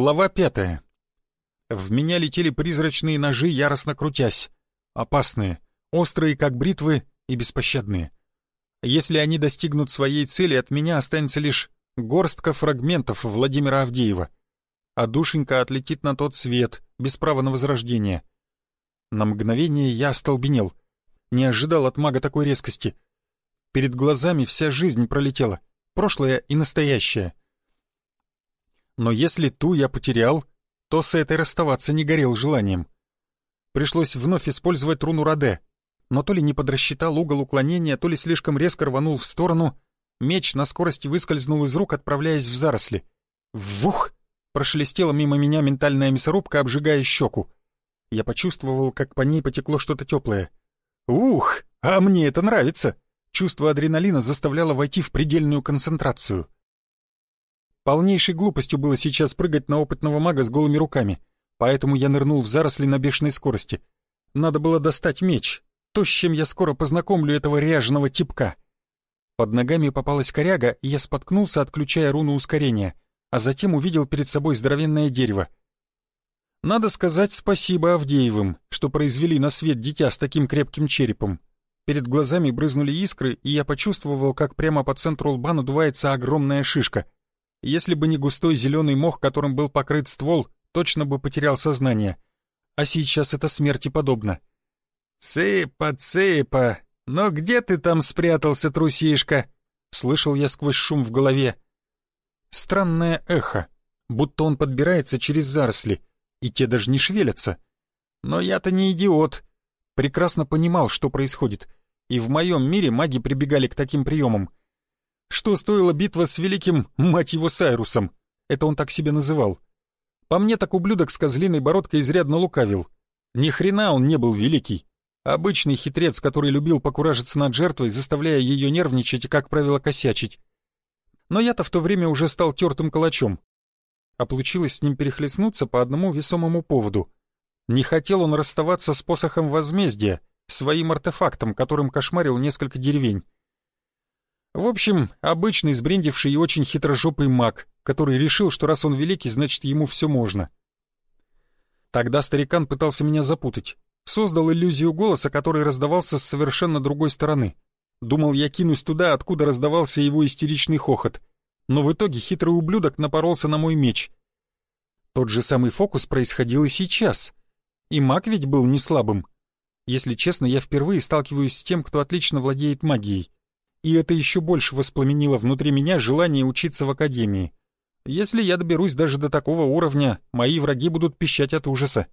Глава 5. В меня летели призрачные ножи, яростно крутясь. Опасные, острые, как бритвы, и беспощадные. Если они достигнут своей цели, от меня останется лишь горстка фрагментов Владимира Авдеева, а душенька отлетит на тот свет, без права на возрождение. На мгновение я остолбенел. Не ожидал от мага такой резкости. Перед глазами вся жизнь пролетела, прошлое и настоящее. Но если ту я потерял, то с этой расставаться не горел желанием. Пришлось вновь использовать руну Раде, но то ли не подрасчитал угол уклонения, то ли слишком резко рванул в сторону. Меч на скорости выскользнул из рук, отправляясь в заросли. Вух! Прошелестела мимо меня ментальная мясорубка, обжигая щеку. Я почувствовал, как по ней потекло что-то теплое. Ух! А мне это нравится! Чувство адреналина заставляло войти в предельную концентрацию. Полнейшей глупостью было сейчас прыгать на опытного мага с голыми руками, поэтому я нырнул в заросли на бешеной скорости. Надо было достать меч, то, с чем я скоро познакомлю этого ряженого типка. Под ногами попалась коряга, и я споткнулся, отключая руну ускорения, а затем увидел перед собой здоровенное дерево. Надо сказать спасибо Авдеевым, что произвели на свет дитя с таким крепким черепом. Перед глазами брызнули искры, и я почувствовал, как прямо по центру лба надувается огромная шишка. Если бы не густой зеленый мох, которым был покрыт ствол, точно бы потерял сознание. А сейчас это смерти подобно. «Цыпа, цыпа, но где ты там спрятался, трусишка?» Слышал я сквозь шум в голове. Странное эхо, будто он подбирается через заросли, и те даже не шевелятся. Но я-то не идиот. Прекрасно понимал, что происходит, и в моем мире маги прибегали к таким приемам. Что стоила битва с великим, мать его, Сайрусом? Это он так себя называл. По мне, так ублюдок с козлиной бородкой изрядно лукавил. Ни хрена он не был великий. Обычный хитрец, который любил покуражиться над жертвой, заставляя ее нервничать и, как правило, косячить. Но я-то в то время уже стал тертым калачом. А получилось с ним перехлестнуться по одному весомому поводу. Не хотел он расставаться с посохом возмездия, своим артефактом, которым кошмарил несколько деревень. В общем, обычный сбрендивший и очень хитрожопый маг, который решил, что раз он великий, значит ему все можно. Тогда старикан пытался меня запутать. Создал иллюзию голоса, который раздавался с совершенно другой стороны. Думал, я кинусь туда, откуда раздавался его истеричный хохот. Но в итоге хитрый ублюдок напоролся на мой меч. Тот же самый фокус происходил и сейчас. И маг ведь был не слабым. Если честно, я впервые сталкиваюсь с тем, кто отлично владеет магией. И это еще больше воспламенило внутри меня желание учиться в академии. Если я доберусь даже до такого уровня, мои враги будут пищать от ужаса.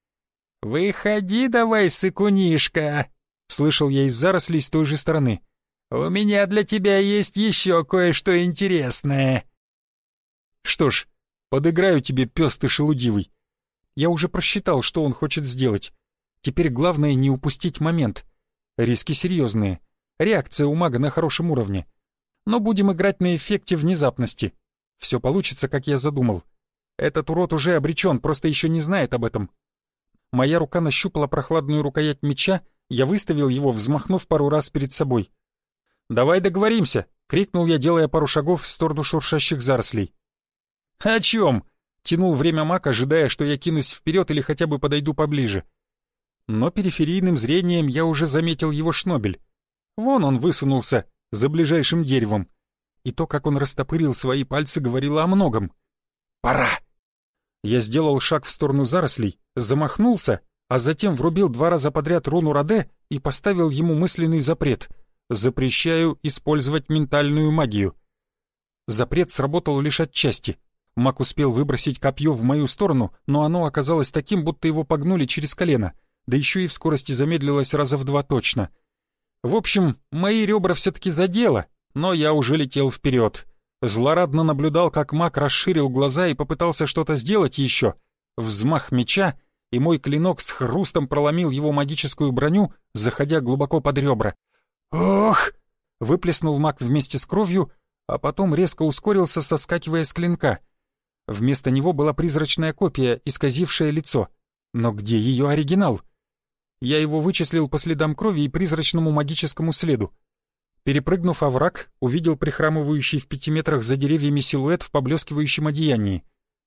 «Выходи давай, сыкунишка!» — слышал я из зарослей с той же стороны. «У меня для тебя есть еще кое-что интересное». Что ж, подыграю тебе, пес ты шелудивый. Я уже просчитал, что он хочет сделать. Теперь главное не упустить момент. Риски серьезные. Реакция у мага на хорошем уровне. Но будем играть на эффекте внезапности. Все получится, как я задумал. Этот урод уже обречен, просто еще не знает об этом. Моя рука нащупала прохладную рукоять меча, я выставил его, взмахнув пару раз перед собой. «Давай договоримся!» — крикнул я, делая пару шагов в сторону шуршащих зарослей. «О чем?» — тянул время маг, ожидая, что я кинусь вперед или хотя бы подойду поближе. Но периферийным зрением я уже заметил его шнобель. Вон он высунулся, за ближайшим деревом. И то, как он растопырил свои пальцы, говорило о многом. «Пора!» Я сделал шаг в сторону зарослей, замахнулся, а затем врубил 2 раза подряд руну Раде и поставил ему мысленный запрет. Запрещаю использовать ментальную магию. Запрет сработал лишь отчасти. Маг успел выбросить копье в мою сторону, но оно оказалось таким, будто его погнули через колено, да еще и в скорости замедлилось раза в 2 точно. В общем, мои ребра все-таки задело, но я уже летел вперед. Злорадно наблюдал, как маг расширил глаза и попытался что-то сделать еще. Взмах меча, и мой клинок с хрустом проломил его магическую броню, заходя глубоко под ребра. «Ох!» — выплеснул маг вместе с кровью, а потом резко ускорился, соскакивая с клинка. Вместо него была призрачная копия, исказившая лицо. Но где ее оригинал? Я его вычислил по следам крови и призрачному магическому следу. Перепрыгнув овраг, увидел прихрамывающий в 5 метрах за деревьями силуэт в поблескивающем одеянии.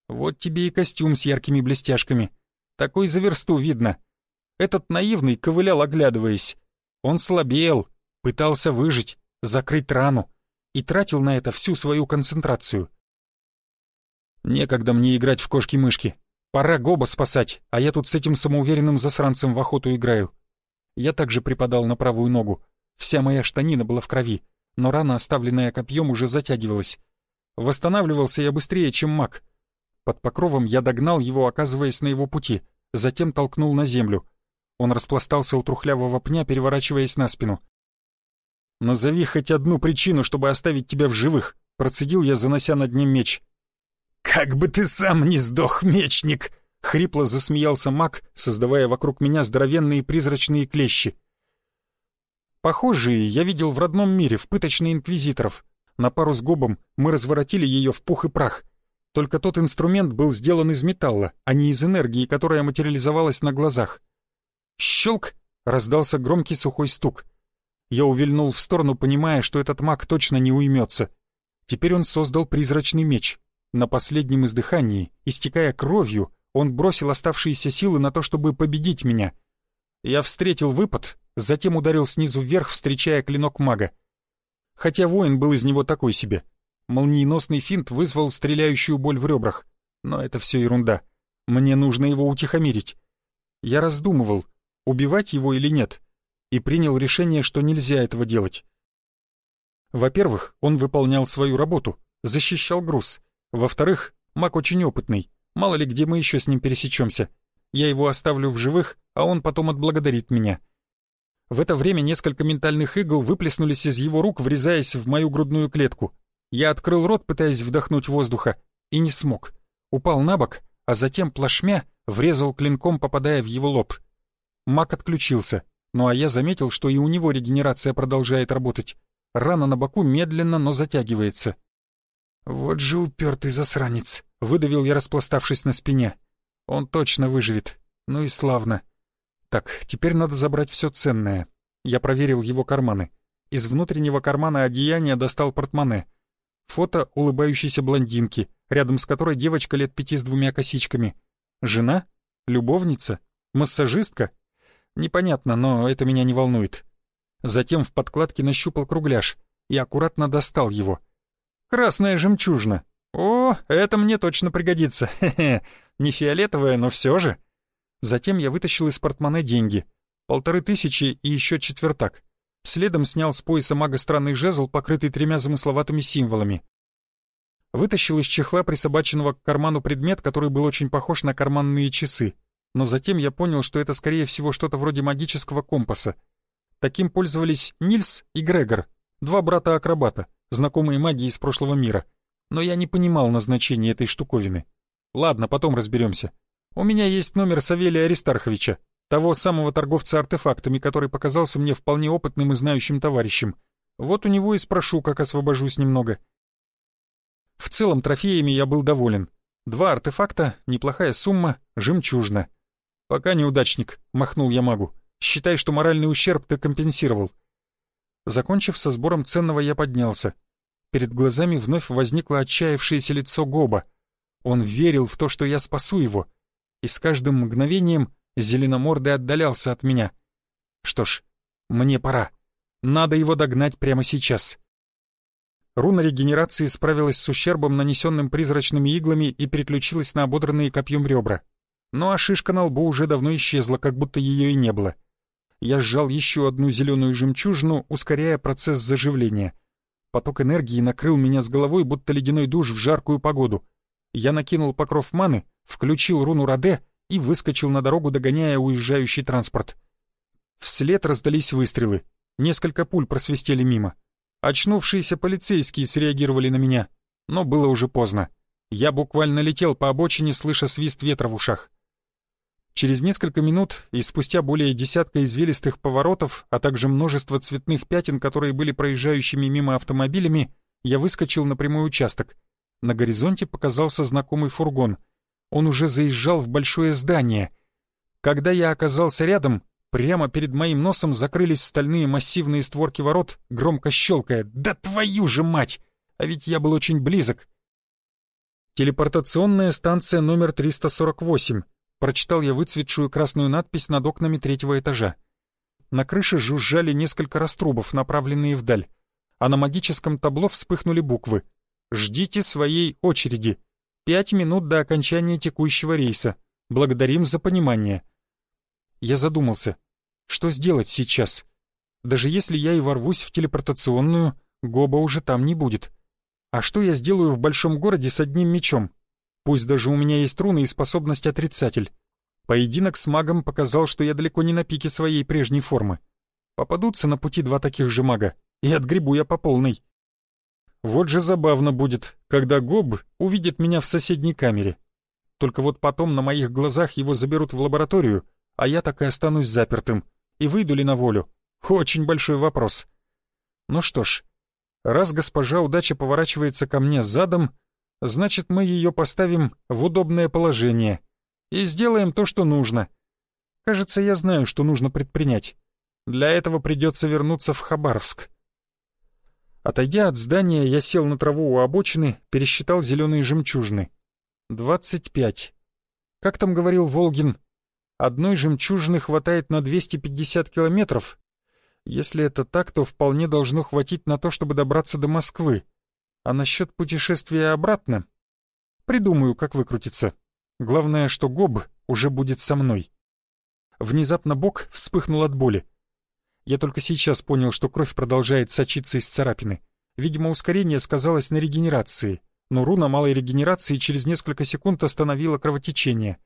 Вот тебе и костюм с яркими блестяшками. Такой за версту видно. Этот наивный ковылял, оглядываясь. Он слабел, пытался выжить, закрыть рану и тратил на это всю свою концентрацию. Некогда мне играть в кошки-мышки. Пора Гоба спасать, а я тут с этим самоуверенным засранцем в охоту играю. Я также припадал на правую ногу. Вся моя штанина была в крови, но рана, оставленная копьем, уже затягивалась. Восстанавливался я быстрее, чем маг. Под покровом я догнал его, оказываясь на его пути, затем толкнул на землю. Он распластался у трухлявого пня, переворачиваясь на спину. «Назови хоть одну причину, чтобы оставить тебя в живых», — процедил я, занося над ним меч. «Как бы ты сам не сдох, мечник!» — хрипло засмеялся маг, создавая вокруг меня здоровенные призрачные клещи. Похожие я видел в родном мире, в пыточной инквизиторов. На пару с Гобом мы разворотили ее в пух и прах. Только тот инструмент был сделан из металла, а не из энергии, которая материализовалась на глазах. «Щелк!» — раздался громкий сухой стук. Я увильнул в сторону, понимая, что этот маг точно не уймется. Теперь он создал призрачный меч. На последнем издыхании, истекая кровью, он бросил оставшиеся силы на то, чтобы победить меня. Я встретил выпад, затем ударил снизу вверх, встречая клинок мага. Хотя воин был из него такой себе. Молниеносный финт вызвал стреляющую боль в ребрах. Но это все ерунда. Мне нужно его утихомирить. Я раздумывал, убивать его или нет, и принял решение, что нельзя этого делать. Во-первых, он выполнял свою работу, защищал груз. Во-вторых, маг очень опытный, мало ли где мы еще с ним пересечемся. Я его оставлю в живых, а он потом отблагодарит меня. В это время несколько ментальных игл выплеснулись из его рук, врезаясь в мою грудную клетку. Я открыл рот, пытаясь вдохнуть воздуха, и не смог. Упал на бок, а затем плашмя врезал клинком, попадая в его лоб. Маг отключился, ну а я заметил, что и у него регенерация продолжает работать. Рана на боку медленно, но затягивается. «Вот же упертый засранец!» — выдавил я, распластавшись на спине. «Он точно выживет. Ну и славно. Так, теперь надо забрать все ценное». Я проверил его карманы. Из внутреннего кармана одеяния достал портмоне. Фото улыбающейся блондинки, рядом с которой девочка лет 5 с 2 косичками. Жена? Любовница? Массажистка? Непонятно, но это меня не волнует. Затем в подкладке нащупал кругляш и аккуратно достал его. Красная жемчужина. О, это мне точно пригодится. Хе-хе. Не фиолетовая, но все же. Затем я вытащил из портмоне деньги. 1500 и еще четвертак. Следом снял с пояса мага странный жезл, покрытый 3 замысловатыми символами. Вытащил из чехла присобаченного к карману предмет, который был очень похож на карманные часы. Но затем я понял, что это скорее всего что-то вроде магического компаса. Таким пользовались Нильс и Грегор, 2 брата-акробата, знакомые маги из прошлого мира. Но я не понимал назначения этой штуковины. Ладно, потом разберемся. У меня есть номер Савелия Аристарховича, того самого торговца артефактами, который показался мне вполне опытным и знающим товарищем. Вот у него и спрошу, как освобожусь немного. В целом трофеями я был доволен. 2 артефакта, неплохая сумма, жемчужина. «Пока, неудачник», — махнул я магу. «Считай, что моральный ущерб ты компенсировал». Закончив со сбором ценного, я поднялся. Перед глазами вновь возникло отчаявшееся лицо Гоба. Он верил в то, что я спасу его, и с каждым мгновением зеленомордый отдалялся от меня. Что ж, мне пора. Надо его догнать прямо сейчас. Руна регенерации справилась с ущербом, нанесенным призрачными иглами, и переключилась на ободранные копьем ребра. Ну а шишка на лбу уже давно исчезла, как будто ее и не было. Я сжал еще одну зеленую жемчужину, ускоряя процесс заживления. Поток энергии накрыл меня с головой, будто ледяной душ в жаркую погоду. Я накинул покров маны, включил руну Раде и выскочил на дорогу, догоняя уезжающий транспорт. Вслед раздались выстрелы. Несколько пуль просвистели мимо. Очнувшиеся полицейские среагировали на меня, но было уже поздно. Я буквально летел по обочине, слыша свист ветра в ушах. Через несколько минут и спустя более десятка извилистых поворотов, а также множество цветных пятен, которые были проезжающими мимо автомобилями, я выскочил на прямой участок. На горизонте показался знакомый фургон. Он уже заезжал в большое здание. Когда я оказался рядом, прямо перед моим носом закрылись стальные массивные створки ворот, громко щелкая. «Да твою же мать! А ведь я был очень близок!» «Телепортационная станция номер 348», прочитал я выцветшую красную надпись над окнами 3-го этажа. На крыше жужжали несколько раструбов, направленные вдаль, а на магическом табло вспыхнули буквы: «Ждите своей очереди. 5 минут до окончания текущего рейса. Благодарим за понимание». Я задумался, что сделать сейчас? Даже если я и ворвусь в телепортационную, Гоба уже там не будет. А что я сделаю в большом городе с одним мечом? Пусть даже у меня есть руны и способность отрицатель. Поединок с магом показал, что я далеко не на пике своей прежней формы. Попадутся на пути 2 таких же мага, и отгребу я по полной. Вот же забавно будет, когда Гоб увидит меня в соседней камере. Только вот потом на моих глазах его заберут в лабораторию, а я так и останусь запертым. И выйду ли на волю? Очень большой вопрос. Ну что ж, раз госпожа удача поворачивается ко мне задом, значит, мы ее поставим в удобное положение и сделаем то, что нужно. Кажется, я знаю, что нужно предпринять. Для этого придется вернуться в Хабаровск. Отойдя от здания, я сел на траву у обочины, пересчитал зеленые жемчужины. 25. Как там говорил Волгин, одной жемчужины хватает на 250 километров. Если это так, то вполне должно хватить на то, чтобы добраться до Москвы. А насчет путешествия обратно? Придумаю, как выкрутиться. Главное, что Гоб уже будет со мной. Внезапно бок вспыхнул от боли. Я только сейчас понял, что кровь продолжает сочиться из царапины. Видимо, ускорение сказалось на регенерации, но руна малой регенерации через несколько секунд остановила кровотечение.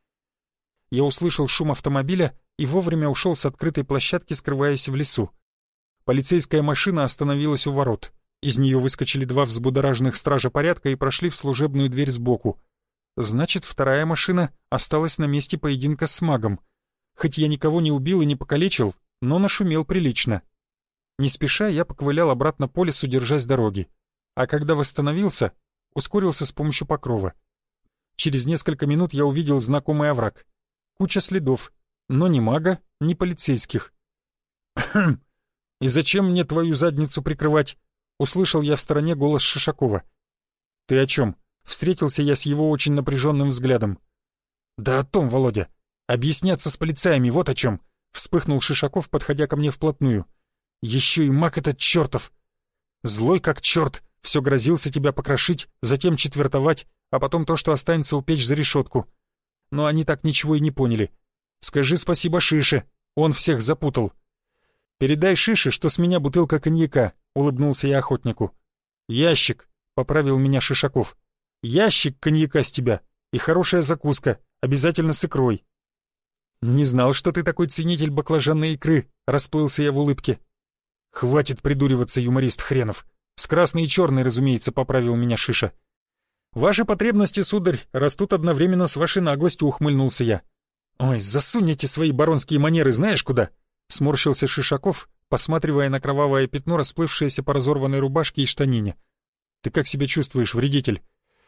Я услышал шум автомобиля и вовремя ушел с открытой площадки, скрываясь в лесу. Полицейская машина остановилась у ворот. Из нее выскочили 2 взбудораженных стража порядка и прошли в служебную дверь сбоку. Значит, вторая машина осталась на месте поединка с магом. Хоть я никого не убил и не покалечил, но нашумел прилично. Не спеша я поковылял обратно по лесу, держась дороги. А когда восстановился, ускорился с помощью покрова. Через несколько минут я увидел знакомый овраг. Куча следов, но ни мага, ни полицейских. «Кхм! И зачем мне твою задницу прикрывать?» — услышал я в стороне голос Шишакова. «Ты о чем?» — встретился я с его очень напряженным взглядом. «Да о том, Володя. Объясняться с полицаями, вот о чем!» — вспыхнул Шишаков, подходя ко мне вплотную. «Еще и маг этот чертов! Злой как черт, все грозился тебя покрошить, затем четвертовать, а потом то, что останется, упечь за решетку. Но они так ничего и не поняли. Скажи спасибо Шише, он всех запутал». «Передай Шише, что с меня бутылка коньяка», — улыбнулся я охотнику. «Ящик», — поправил меня Шишаков. «Ящик коньяка с тебя и хорошая закуска, обязательно с икрой». «Не знал, что ты такой ценитель баклажанной икры», — расплылся я в улыбке. «Хватит придуриваться, юморист хренов. С красной и черной, разумеется», — поправил меня Шиша. «Ваши потребности, сударь, растут одновременно с вашей наглостью», — ухмыльнулся я. «Ой, засунь эти свои баронские манеры знаешь куда?» — сморщился Шишаков, посматривая на кровавое пятно, расплывшееся по разорванной рубашке и штанине. «Ты как себя чувствуешь, вредитель?»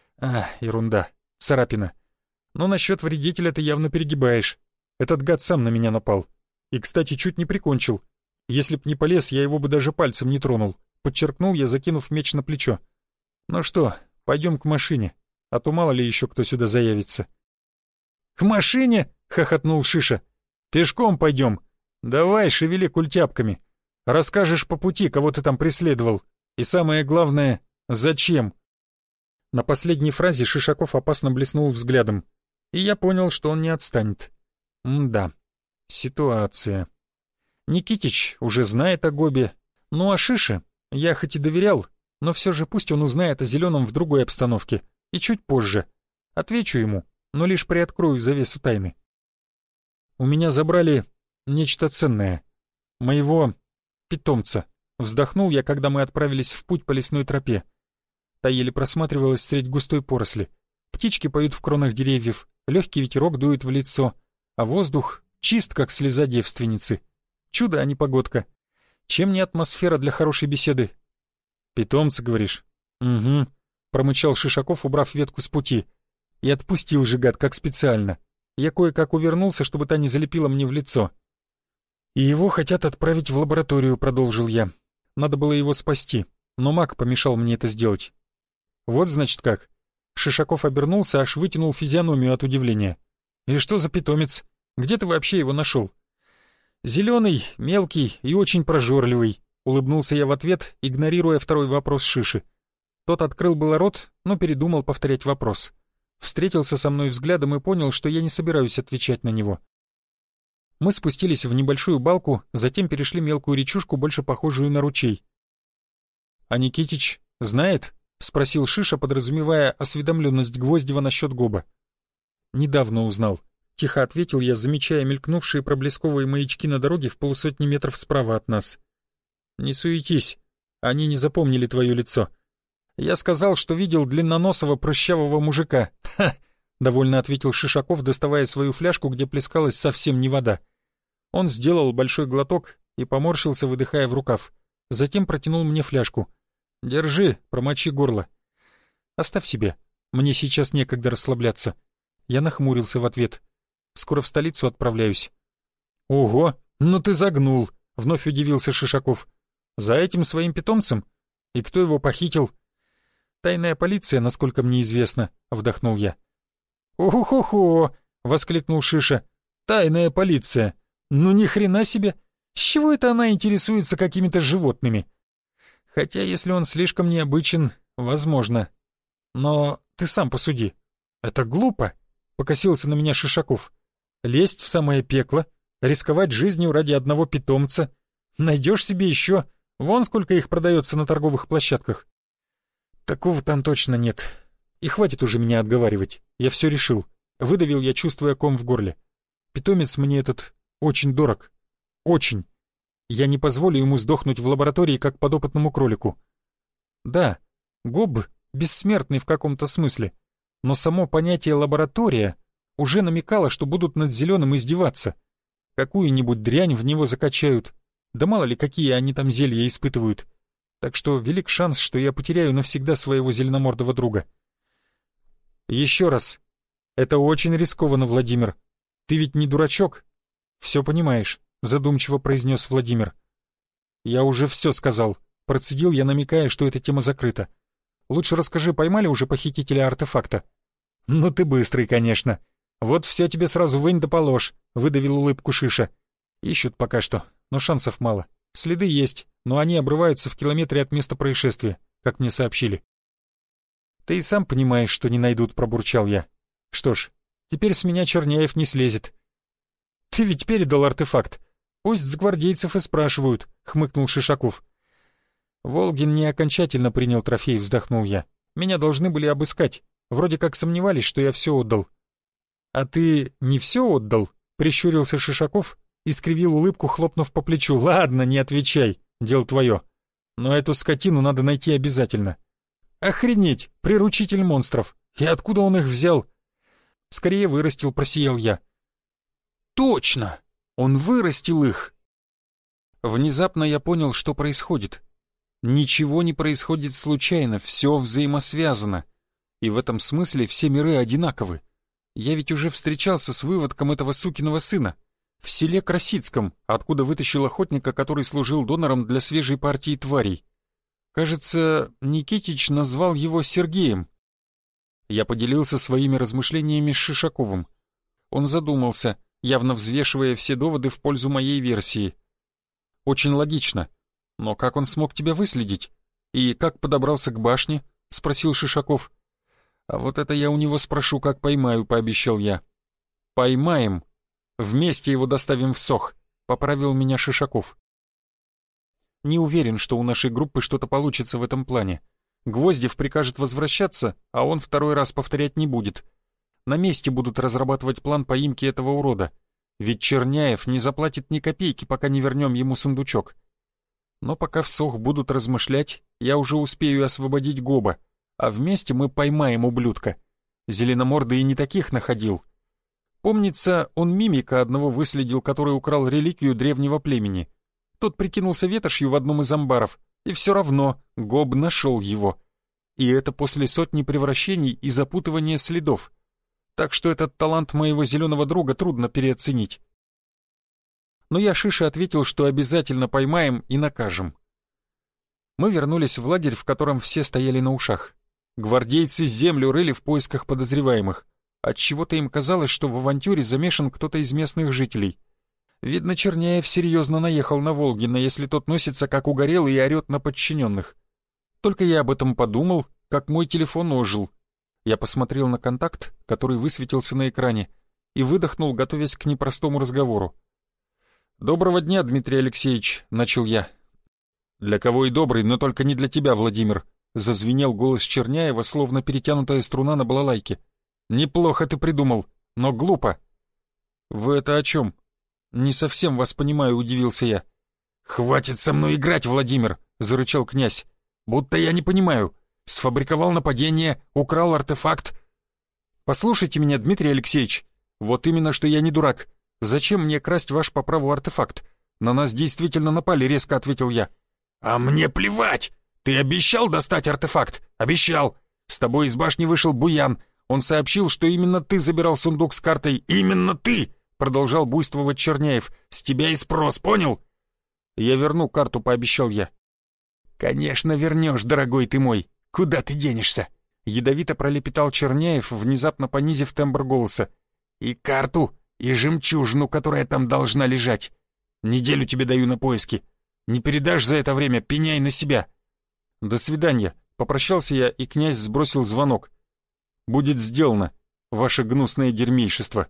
Ерунда, царапина. Но насчет вредителя ты явно перегибаешь. Этот гад сам на меня напал. И, кстати, чуть не прикончил. Если б не полез, я его бы даже пальцем не тронул», — подчеркнул я, закинув меч на плечо. «Ну что, пойдем к машине, а то мало ли еще кто сюда заявится». «К машине?» — хохотнул Шиша. «Пешком пойдем. Давай, шевели культяпками. Расскажешь по пути, кого ты там преследовал. И самое главное, зачем?» На последней фразе Шишаков опасно блеснул взглядом. И я понял, что он не отстанет. Да, ситуация. Никитич уже знает о Гобе. Ну а Шише я хоть и доверял, но все же пусть он узнает о Зеленом в другой обстановке. И чуть позже. Отвечу ему, но лишь приоткрою завесу тайны. У меня забрали нечто ценное. Моего питомца. Вздохнул я, когда мы отправились в путь по лесной тропе. Та еле просматривалась средь густой поросли. Птички поют в кронах деревьев, легкий ветерок дует в лицо, а воздух чист, как слеза девственницы. Чудо, а не погодка. Чем не атмосфера для хорошей беседы? «Питомца, говоришь?» «Угу», — промычал Шишаков, убрав ветку с пути. И отпустил же гад, как специально. Я кое-как увернулся, чтобы та не залепила мне в лицо. «И его хотят отправить в лабораторию», — продолжил я. «Надо было его спасти, но маг помешал мне это сделать». «Вот, значит, как». Шишаков обернулся, аж вытянул физиономию от удивления. «И что за питомец? Где ты вообще его нашел?» «Зеленый, мелкий и очень прожорливый», — улыбнулся я в ответ, игнорируя второй вопрос Шиши. Тот открыл было рот, но передумал повторять вопрос. Встретился со мной взглядом и понял, что я не собираюсь отвечать на него. Мы спустились в небольшую балку, затем перешли мелкую речушку, больше похожую на ручей. «А Никитич знает?» — спросил Шиша, подразумевая осведомленность Гвоздева насчет Гоба. «Недавно узнал», — тихо ответил я, замечая мелькнувшие проблесковые маячки на дороге в 150 метров справа от нас. «Не суетись, они не запомнили твое лицо. Я сказал, что видел длинноносого прыщавого мужика. Ха!» — довольно ответил Шишаков, доставая свою фляжку, где плескалась совсем не вода. Он сделал большой глоток и поморщился, выдыхая в рукав. Затем протянул мне фляжку. «Держи, промочи горло». «Оставь себе, мне сейчас некогда расслабляться». Я нахмурился в ответ. «Скоро в столицу отправляюсь». «Ого, ну ты загнул», — вновь удивился Шишаков. «За этим своим питомцем? И кто его похитил?» «Тайная полиция, насколько мне известно», — вдохнул я. «О-хо-хо!» — воскликнул Шиша. «Тайная полиция! Ну ни хрена себе! С чего это она интересуется какими-то животными? Хотя, если он слишком необычен, возможно. Но ты сам посуди. Это глупо!» — покосился на меня Шишаков. «Лезть в самое пекло, рисковать жизнью ради одного питомца. Найдешь себе еще, вон сколько их продается на торговых площадках». «Такого там точно нет. И хватит уже меня отговаривать. Я все решил». Выдавил я, чувствуя ком в горле. «Питомец мне этот очень дорог. Очень. Я не позволю ему сдохнуть в лаборатории, как подопытному кролику». Да, Гоб бессмертный в каком-то смысле, но само понятие «лаборатория» уже намекало, что будут над Зеленым издеваться. Какую-нибудь дрянь в него закачают. Да мало ли, какие они там зелья испытывают. Так что велик шанс, что я потеряю навсегда своего зеленомордого друга. Еще раз. Это очень рискованно, Владимир. Ты ведь не дурачок? Все понимаешь, задумчиво произнес Владимир. Я уже все сказал. Процедил я, намекая, что эта тема закрыта. Лучше расскажи, поймали уже похитителя артефакта? Ну ты быстрый, конечно. Вот все тебе сразу вынь да положь, выдавил улыбку Шиша. Ищут пока что, но шансов мало. Следы есть, но они обрываются в километре от места происшествия, как мне сообщили. «Ты и сам понимаешь, что не найдут», — пробурчал я. «Что ж, теперь с меня Черняев не слезет». «Ты ведь передал артефакт. Пусть с гвардейцев и спрашивают», — хмыкнул Шишаков. «Волгин не окончательно принял трофей», — вздохнул я. «Меня должны были обыскать. Вроде как сомневались, что я все отдал». «А ты не все отдал?» — прищурился Шишаков и скривил улыбку, хлопнув по плечу. «Ладно, не отвечай, дело твое. Но эту скотину надо найти обязательно». «Охренеть, приручитель монстров! И откуда он их взял?» «Скорее вырастил», — просиял я. «Точно! Он вырастил их!» Внезапно я понял, что происходит. Ничего не происходит случайно, все взаимосвязано. И в этом смысле все миры одинаковы. Я ведь уже встречался с выводком этого сукиного сына. В селе Красицком, откуда вытащил охотника, который служил донором для свежей партии тварей. Кажется, Никитич назвал его Сергеем. Я поделился своими размышлениями с Шишаковым. Он задумался, явно взвешивая все доводы в пользу моей версии. «Очень логично. Но как он смог тебя выследить? И как подобрался к башне?» — спросил Шишаков. «А вот это я у него спрошу, как поймаю», — пообещал я. «Поймаем. Вместе его доставим в Сох», — поправил меня Шишаков. Не уверен, что у нашей группы что-то получится в этом плане. Гвоздев прикажет возвращаться, а он второй раз повторять не будет. На месте будут разрабатывать план поимки этого урода. Ведь Черняев не заплатит ни копейки, пока не вернем ему сундучок. Но пока в Сох будут размышлять, я уже успею освободить Гоба, а вместе мы поймаем ублюдка. Зеленомордый и не таких находил. Помнится, он мимика одного выследил, который украл реликвию древнего племени. Тот прикинулся ветошью в одном из амбаров, и все равно Гоб нашел его. И это после сотни превращений и запутывания следов. Так что этот талант моего зеленого друга трудно переоценить. Но я Шише ответил, что обязательно поймаем и накажем. Мы вернулись в лагерь, в котором все стояли на ушах. Гвардейцы землю рыли в поисках подозреваемых. Отчего-то им казалось, что в авантюре замешан кто-то из местных жителей. Видно, Черняев серьезно наехал на Волгина, если тот носится как угорелый и орет на подчиненных. Только я об этом подумал, как мой телефон ожил. Я посмотрел на контакт, который высветился на экране, и выдохнул, готовясь к непростому разговору. «Доброго дня, Дмитрий Алексеевич», — начал я. «Для кого и добрый, но только не для тебя, Владимир», — зазвенел голос Черняева, словно перетянутая струна на балалайке. «Неплохо ты придумал, но глупо». «Вы это о чем?» «Не совсем вас понимаю», — удивился я. «Хватит со мной играть, Владимир», — зарычал князь. «Будто я не понимаю. Сфабриковал нападение, украл артефакт». «Послушайте меня, Дмитрий Алексеевич. Вот именно, что я не дурак. Зачем мне красть ваш по праву артефакт? На нас действительно напали», — резко ответил я. «А мне плевать! Ты обещал достать артефакт? Обещал! С тобой из башни вышел Буян. Он сообщил, что именно ты забирал сундук с картой. Именно ты!» — продолжал буйствовать Черняев. «С тебя и спрос, понял?» «Я верну карту», — пообещал я. «Конечно вернешь, дорогой ты мой. Куда ты денешься?» — ядовито пролепетал Черняев, внезапно понизив тембр голоса. «И карту, и жемчужину, которая там должна лежать. Неделю тебе даю на поиски. Не передашь за это время, пеняй на себя». «До свидания», — попрощался я, и князь сбросил звонок. «Будет сделано, ваше гнусное дерьмейшество».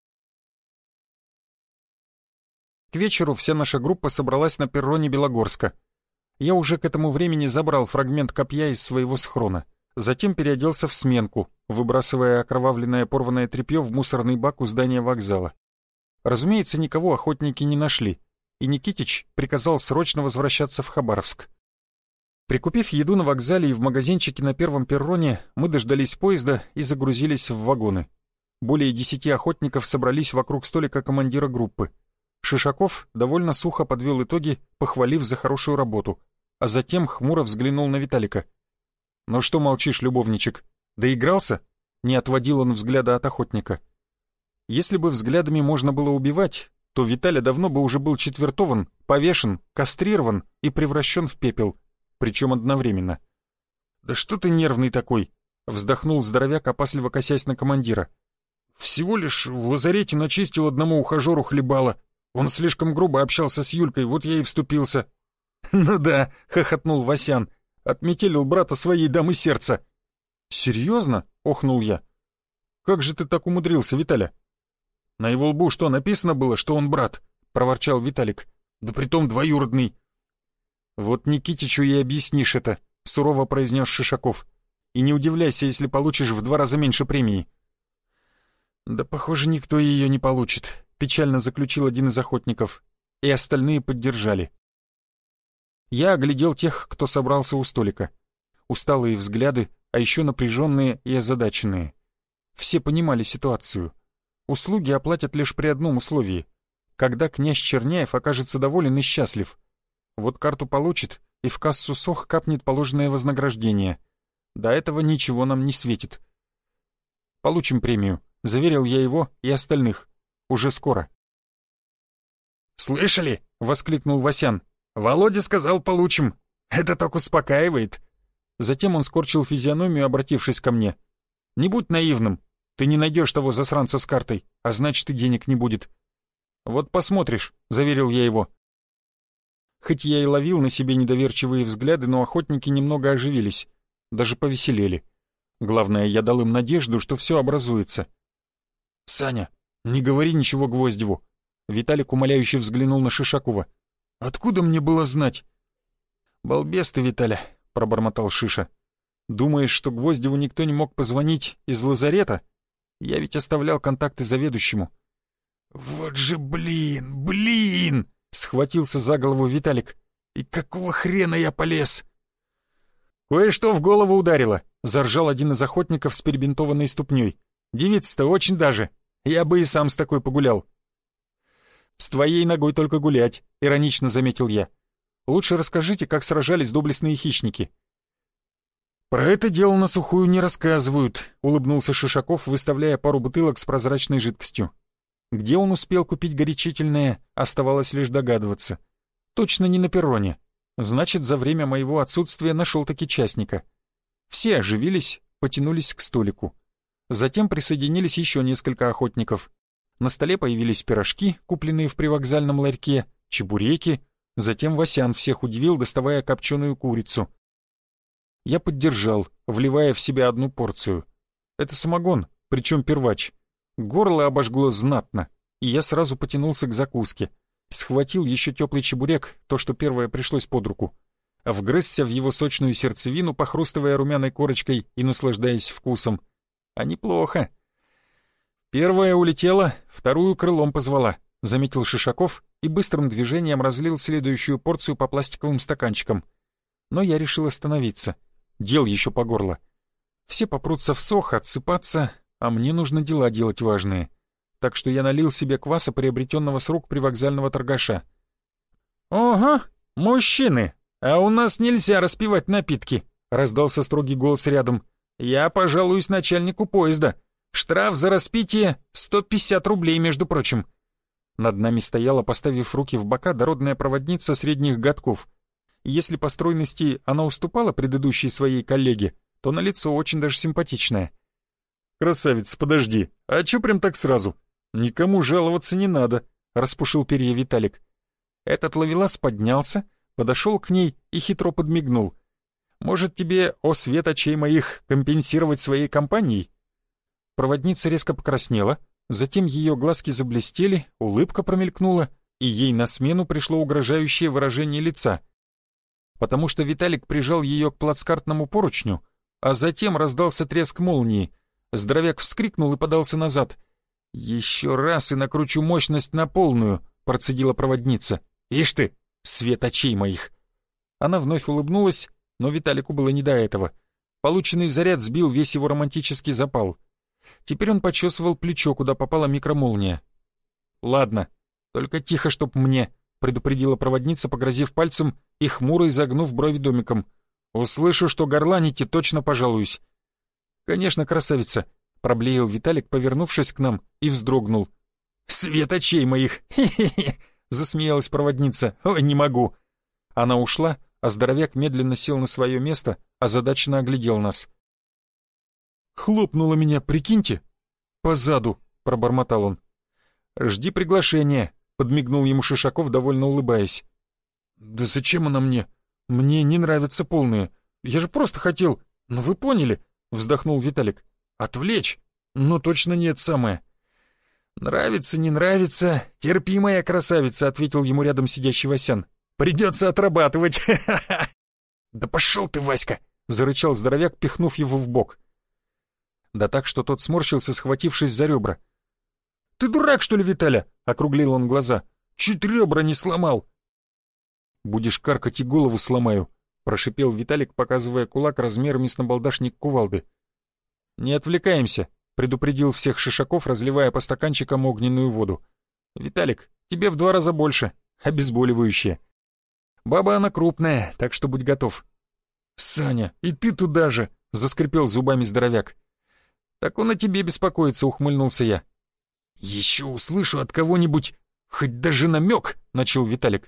К вечеру вся наша группа собралась на перроне Белогорска. Я уже к этому времени забрал фрагмент копья из своего схрона. Затем переоделся в сменку, выбрасывая окровавленное порванное тряпье в мусорный бак у здания вокзала. Разумеется, никого охотники не нашли, и Никитич приказал срочно возвращаться в Хабаровск. Прикупив еду на вокзале и в магазинчике на первом перроне, мы дождались поезда и загрузились в вагоны. Более 10 охотников собрались вокруг столика командира группы. Шишаков довольно сухо подвел итоги, похвалив за хорошую работу, а затем хмуро взглянул на Виталика. «Ну что молчишь, любовничек? Доигрался?» Не отводил он взгляда от охотника. Если бы взглядами можно было убивать, то Виталя давно бы уже был четвертован, повешен, кастрирован и превращен в пепел, причем одновременно. «Да что ты нервный такой?» — вздохнул здоровяк, опасливо косясь на командира. «Всего лишь в лазарете начистил одному ухажеру хлебало. Он слишком грубо общался с Юлькой, вот я и вступился». «Ну да», — хохотнул Васян, — «отметелил брата своей дамы сердца». «Серьезно?» — охнул я. «Как же ты так умудрился, Виталя?» «На его лбу что, написано было, что он брат?» — проворчал Виталик. «Да притом двоюродный». «Вот Никитичу и объяснишь это», — сурово произнес Шишаков. «И не удивляйся, если получишь в 2 раза меньше премии». «Да, похоже, никто ее не получит», — печально заключил один из охотников, и остальные поддержали. Я оглядел тех, кто собрался у столика. Усталые взгляды, а еще напряженные и озадаченные. Все понимали ситуацию. Услуги оплатят лишь при одном условии. Когда князь Черняев окажется доволен и счастлив. Вот карту получит, и в кассу СОХ капнет положенное вознаграждение. До этого ничего нам не светит. «Получим премию», — заверил я его и остальных. «Уже скоро». «Слышали?» — воскликнул Васян. «Володя сказал, получим. Это так успокаивает». Затем он скорчил физиономию, обратившись ко мне. «Не будь наивным. Ты не найдешь того засранца с картой, а значит и денег не будет». «Вот посмотришь», — заверил я его. Хоть я и ловил на себе недоверчивые взгляды, но охотники немного оживились, даже повеселели. Главное, я дал им надежду, что все образуется. «Саня, не говори ничего Гвоздеву». Виталик умоляюще взглянул на Шишакова. «Откуда мне было знать?» «Балбес ты, Виталя», — пробормотал Шиша. «Думаешь, что Гвоздеву никто не мог позвонить из лазарета? Я ведь оставлял контакты заведующему». «Вот же блин!» — схватился за голову Виталик. «И какого хрена я полез?» «Кое-что в голову ударило», — заржал один из охотников с перебинтованной ступней. «Девица-то очень даже. Я бы и сам с такой погулял». «С твоей ногой только гулять», — иронично заметил я. «Лучше расскажите, как сражались доблестные хищники». «Про это дело на сухую не рассказывают», — улыбнулся Шишаков, выставляя пару бутылок с прозрачной жидкостью. Где он успел купить горячительное, оставалось лишь догадываться. Точно не на перроне. Значит, за время моего отсутствия нашел-таки частника. Все оживились, потянулись к столику. Затем присоединились еще несколько охотников. На столе появились пирожки, купленные в привокзальном ларьке, чебуреки. Затем Васян всех удивил, доставая копченую курицу. Я поддержал, вливая в себя одну порцию. Это самогон, причем первач. Горло обожгло знатно, и я сразу потянулся к закуске. Схватил еще теплый чебурек, то, что первое пришлось под руку. Вгрызся в его сочную сердцевину, похрустывая румяной корочкой и наслаждаясь вкусом. А неплохо. Первая улетела, вторую крылом позвала, заметил Шишаков и быстрым движением разлил следующую порцию по пластиковым стаканчикам. Но я решил остановиться. Дел еще по горло. Все попрутся в сох, отсыпаться, а мне нужно дела делать важные. Так что я налил себе кваса, приобретенного с рук привокзального торгаша. «Ого, мужчины, а у нас нельзя распивать напитки», — раздался строгий голос рядом. «Я пожалуюсь начальнику поезда. Штраф за распитие 150 рублей, между прочим». Над нами стояла, поставив руки в бока, дородная проводница средних годков. Если по стройности она уступала предыдущей своей коллеге, то на лицо очень даже симпатичное. «Красавица, подожди, а чё прям так сразу? Никому жаловаться не надо», — распушил перья Виталик. Этот ловелас поднялся, подошел к ней и хитро подмигнул. «Может, тебе, о свет очей моих, компенсировать своей компанией?» Проводница резко покраснела, затем ее глазки заблестели, улыбка промелькнула, и ей на смену пришло угрожающее выражение лица. Потому что Виталик прижал ее к плацкартному поручню, а затем раздался треск молнии. Здоровяк вскрикнул и подался назад. «Еще раз и накручу мощность на полную», — процедила проводница. «Ишь ты, свет очей моих!» Она вновь улыбнулась, но Виталику было не до этого. Полученный заряд сбил весь его романтический запал. Теперь он почесывал плечо, куда попала микромолния. «Ладно, только тихо, чтоб мне», — предупредила проводница, погрозив пальцем и хмуро изогнув брови домиком. «Услышу, что горланите, точно пожалуюсь». «Конечно, красавица», — проблеял Виталик, повернувшись к нам, и вздрогнул. «Свет очей моих! Хе-хе-хе!» — засмеялась проводница. «Ой, не могу!» Она ушла, а здоровяк медленно сел на свое место, озадаченно оглядел нас. «Хлопнуло меня, прикиньте!» «По заду!» — пробормотал он. «Жди приглашения!» — подмигнул ему Шишаков, довольно улыбаясь. «Да зачем она мне? Мне не нравятся полные. Я же просто хотел... Ну вы поняли!» — вздохнул Виталик. «Отвлечь? Ну точно нет самое». «Нравится, не нравится, терпи, моя красавица», — ответил ему рядом сидящий Васян. «Придется отрабатывать». «Да пошел ты, Васька!» — зарычал здоровяк, пихнув его в бок. Да так, что тот сморщился, схватившись за ребра. «Ты дурак, что ли, Виталя?» — округлил он глаза. «Чуть ребра не сломал». «Будешь каркать и голову сломаю», — прошипел Виталик, показывая кулак размерами с набалдашник кувалды. «Не отвлекаемся», — предупредил всех Шишаков, разливая по стаканчикам огненную воду. «Виталик, тебе в 2 раза больше. Обезболивающее. Баба она крупная, так что будь готов». «Саня, и ты туда же!» — заскрипел зубами здоровяк. «Так он о тебе беспокоится», — ухмыльнулся я. «Еще услышу от кого-нибудь, хоть даже намек», — начал Виталик.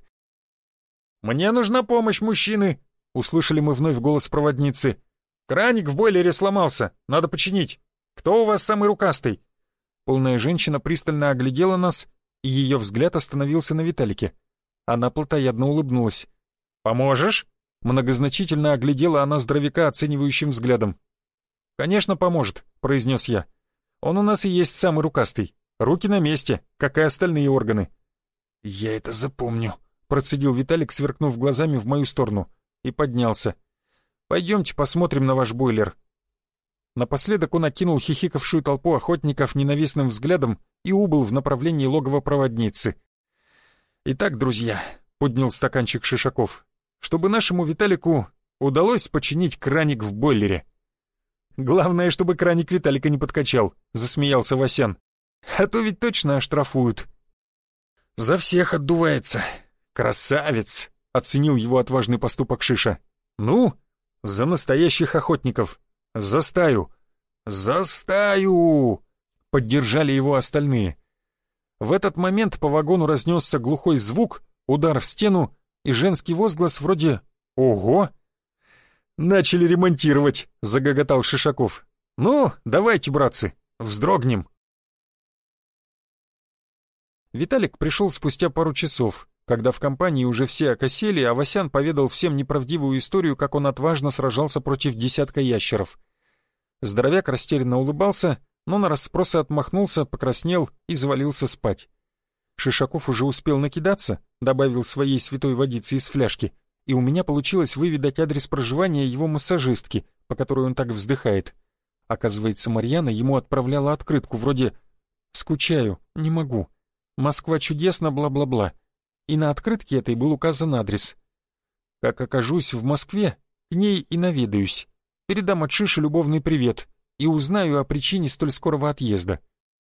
«Мне нужна помощь, мужчины!» — услышали мы вновь голос проводницы. «Краник в бойлере сломался, надо починить. Кто у вас самый рукастый?» Полная женщина пристально оглядела нас, и ее взгляд остановился на Виталике. Она плотоядно улыбнулась. «Поможешь?» — многозначительно оглядела она здоровяка оценивающим взглядом. «Конечно, поможет», — произнес я. «Он у нас и есть самый рукастый. Руки на месте, как и остальные органы». «Я это запомню», — процедил Виталик, сверкнув глазами в мою сторону, и поднялся. «Пойдемте посмотрим на ваш бойлер». Напоследок он окинул хихикавшую толпу охотников ненавистным взглядом и убыл в направлении логова проводницы. «Итак, друзья», — поднял стаканчик Шишаков, «чтобы нашему Виталику удалось починить краник в бойлере». «Главное, чтобы краник Виталика не подкачал», — засмеялся Васян. «А то ведь точно оштрафуют». «За всех отдувается. Красавец!» — оценил его отважный поступок Шиша. «Ну, за настоящих охотников. За стаю». «За стаю!» — поддержали его остальные. В этот момент по вагону разнесся глухой звук, удар в стену и женский возглас вроде «Ого!». «Начали ремонтировать», — загоготал Шишаков. «Ну, давайте, братцы, вздрогнем». Виталик пришел спустя пару часов, когда в компании уже все окосели, а Васян поведал всем неправдивую историю, как он отважно сражался против десятка ящеров. Здоровяк растерянно улыбался, но на расспросы отмахнулся, покраснел и завалился спать. Шишаков уже успел накидаться, добавил своей святой водицы из фляжки, и у меня получилось выведать адрес проживания его массажистки, по которой он так вздыхает. Оказывается, Марьяна ему отправляла открытку вроде «Скучаю, не могу. Москва чудесно, бла-бла-бла». И на открытке этой был указан адрес. Как окажусь в Москве, к ней и наведаюсь. Передам от Шиши любовный привет и узнаю о причине столь скорого отъезда.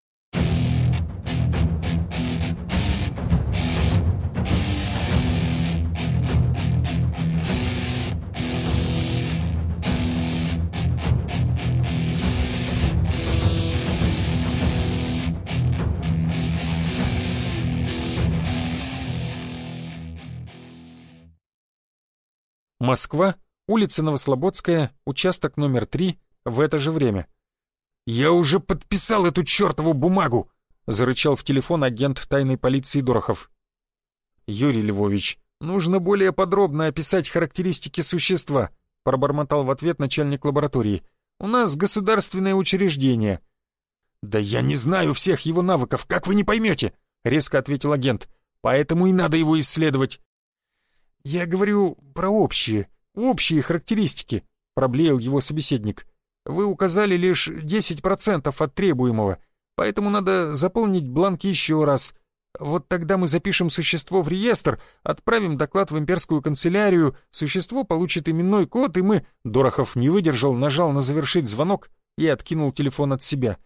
Москва, улица Новослободская, участок номер 3, в это же время. «Я уже подписал эту чертову бумагу!» — зарычал в телефон агент тайной полиции Дорохов. «Юрий Львович, нужно более подробно описать характеристики существа», — пробормотал в ответ начальник лаборатории. «У нас государственное учреждение». «Да я не знаю всех его навыков, как вы не поймете?» — резко ответил агент. «Поэтому и надо его исследовать». «Я говорю про общие характеристики», — проблеял его собеседник. «Вы указали лишь 10% от требуемого, поэтому надо заполнить бланк еще раз. Вот тогда мы запишем существо в реестр, отправим доклад в имперскую канцелярию, существо получит именной код, и мы...» Дорохов не выдержал, нажал на «завершить звонок» и откинул телефон от себя.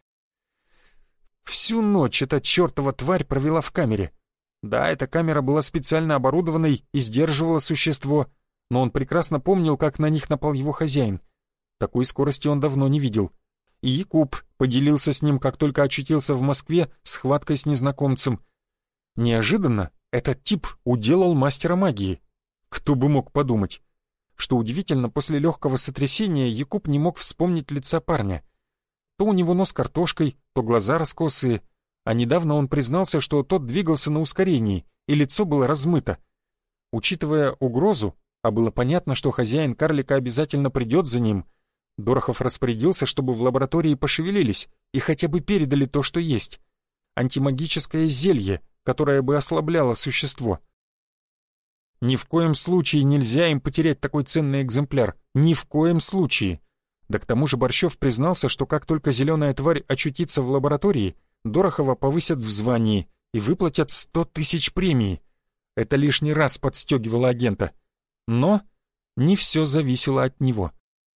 Всю ночь эта чертова тварь провела в камере. Да, эта камера была специально оборудованной и сдерживала существо, но он прекрасно помнил, как на них напал его хозяин. Такой скорости он давно не видел. И Якуб поделился с ним, как только очутился в Москве, схваткой с незнакомцем. Неожиданно этот тип уделал мастера магии. Кто бы мог подумать. Что удивительно, после легкого сотрясения Якуб не мог вспомнить лица парня. То у него нос картошкой, то глаза раскосые, а недавно он признался, что тот двигался на ускорении, и лицо было размыто. Учитывая угрозу, а было понятно, что хозяин карлика обязательно придет за ним, Дорохов распорядился, чтобы в лаборатории пошевелились и хотя бы передали то, что есть. Антимагическое зелье, которое бы ослабляло существо. Ни в коем случае нельзя им потерять такой ценный экземпляр. Ни в коем случае. Да к тому же Борщев признался, что как только зеленая тварь очутится в лаборатории, Дорохова повысят в звании и выплатят 100 тысяч премии. Это лишний раз подстегивало агента. Но не все зависело от него.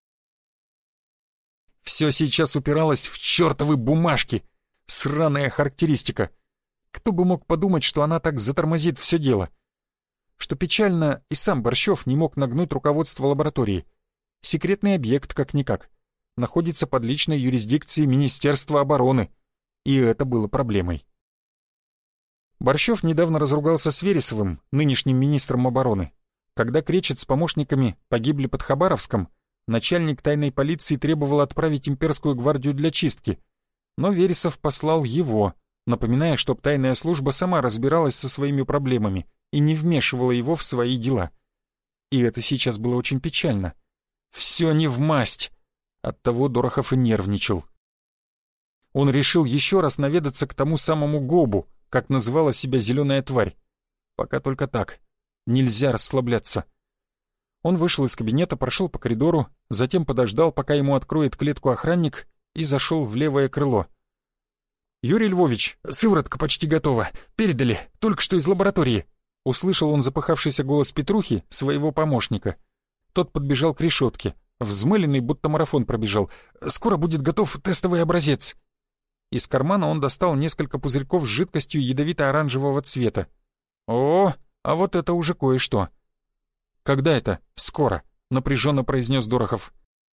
Все сейчас упиралось в чертовы бумажки. Сраная характеристика. Кто бы мог подумать, что она так затормозит все дело. Что печально, и сам Борщев не мог нагнуть руководство лаборатории. Секретный объект, как-никак, находится под личной юрисдикцией Министерства обороны. И это было проблемой. Борщев недавно разругался с Вересовым, нынешним министром обороны. Когда Кречет с помощниками погибли под Хабаровском, начальник тайной полиции требовал отправить имперскую гвардию для чистки. Но Вересов послал его, напоминая, чтоб тайная служба сама разбиралась со своими проблемами и не вмешивала его в свои дела. И это сейчас было очень печально. Все не вмасть. Оттого Дорохов и нервничал. Он решил еще раз наведаться к тому самому Гобу, как называла себя зеленая тварь. Пока только так. Нельзя расслабляться. Он вышел из кабинета, прошел по коридору, затем подождал, пока ему откроет клетку охранник, и зашел в левое крыло. «Юрий Львович, сыворотка почти готова. Передали, только что из лаборатории». Услышал он запыхавшийся голос Петрухи, своего помощника. Тот подбежал к решетке, взмыленный, будто марафон пробежал. «Скоро будет готов тестовый образец». Из кармана он достал несколько пузырьков с жидкостью ядовито-оранжевого цвета. «О, а вот это уже кое-что». «Когда это? Скоро», — напряженно произнес Дорохов.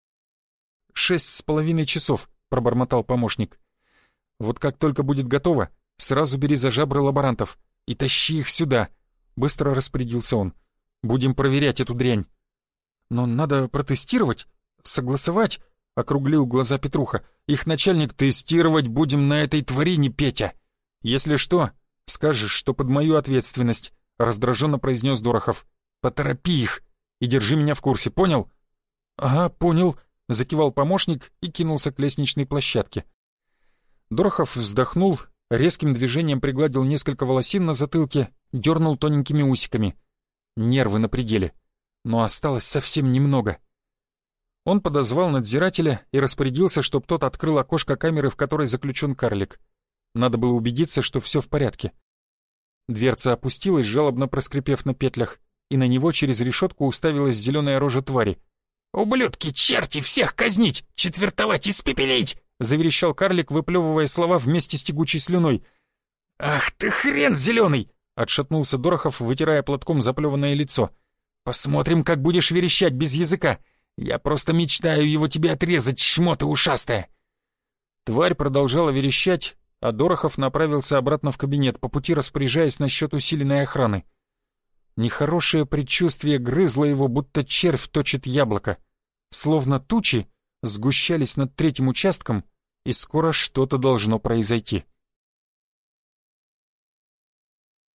6,5 часов», — пробормотал помощник. «Вот как только будет готово, сразу бери за жабры лаборантов и тащи их сюда», — быстро распорядился он. «Будем проверять эту дрянь». Но надо протестировать, согласовать, округлил глаза Петруха. Их начальник: тестировать будем на этой тварине, Петя. Если что, скажешь, что под мою ответственность, раздраженно произнес Дорохов. Поторопи их и держи меня в курсе, понял? Ага, понял, закивал помощник и кинулся к лестничной площадке. Дорохов вздохнул, резким движением пригладил несколько волосин на затылке, дернул тоненькими усиками. Нервы на пределе, но осталось совсем немного. Он подозвал надзирателя и распорядился, чтоб тот открыл окошко камеры, в которой заключен карлик. Надо было убедиться, что все в порядке. Дверца опустилась, жалобно проскрипев на петлях, и на него через решетку уставилась зеленая рожа твари. «Ублюдки, черти, всех казнить, четвертовать, испепелить!» — заверещал карлик, выплевывая слова вместе с тягучей слюной. «Ах ты хрен зеленый!» — отшатнулся Дорохов, вытирая платком заплеванное лицо. «Посмотрим, как будешь верещать без языка. Я просто мечтаю его тебе отрезать, чмо ты ушастая!» Тварь продолжала верещать, а Дорохов направился обратно в кабинет, по пути распоряжаясь насчет усиленной охраны. Нехорошее предчувствие грызло его, будто червь точит яблоко. Словно тучи сгущались над третьим участком, и скоро что-то должно произойти.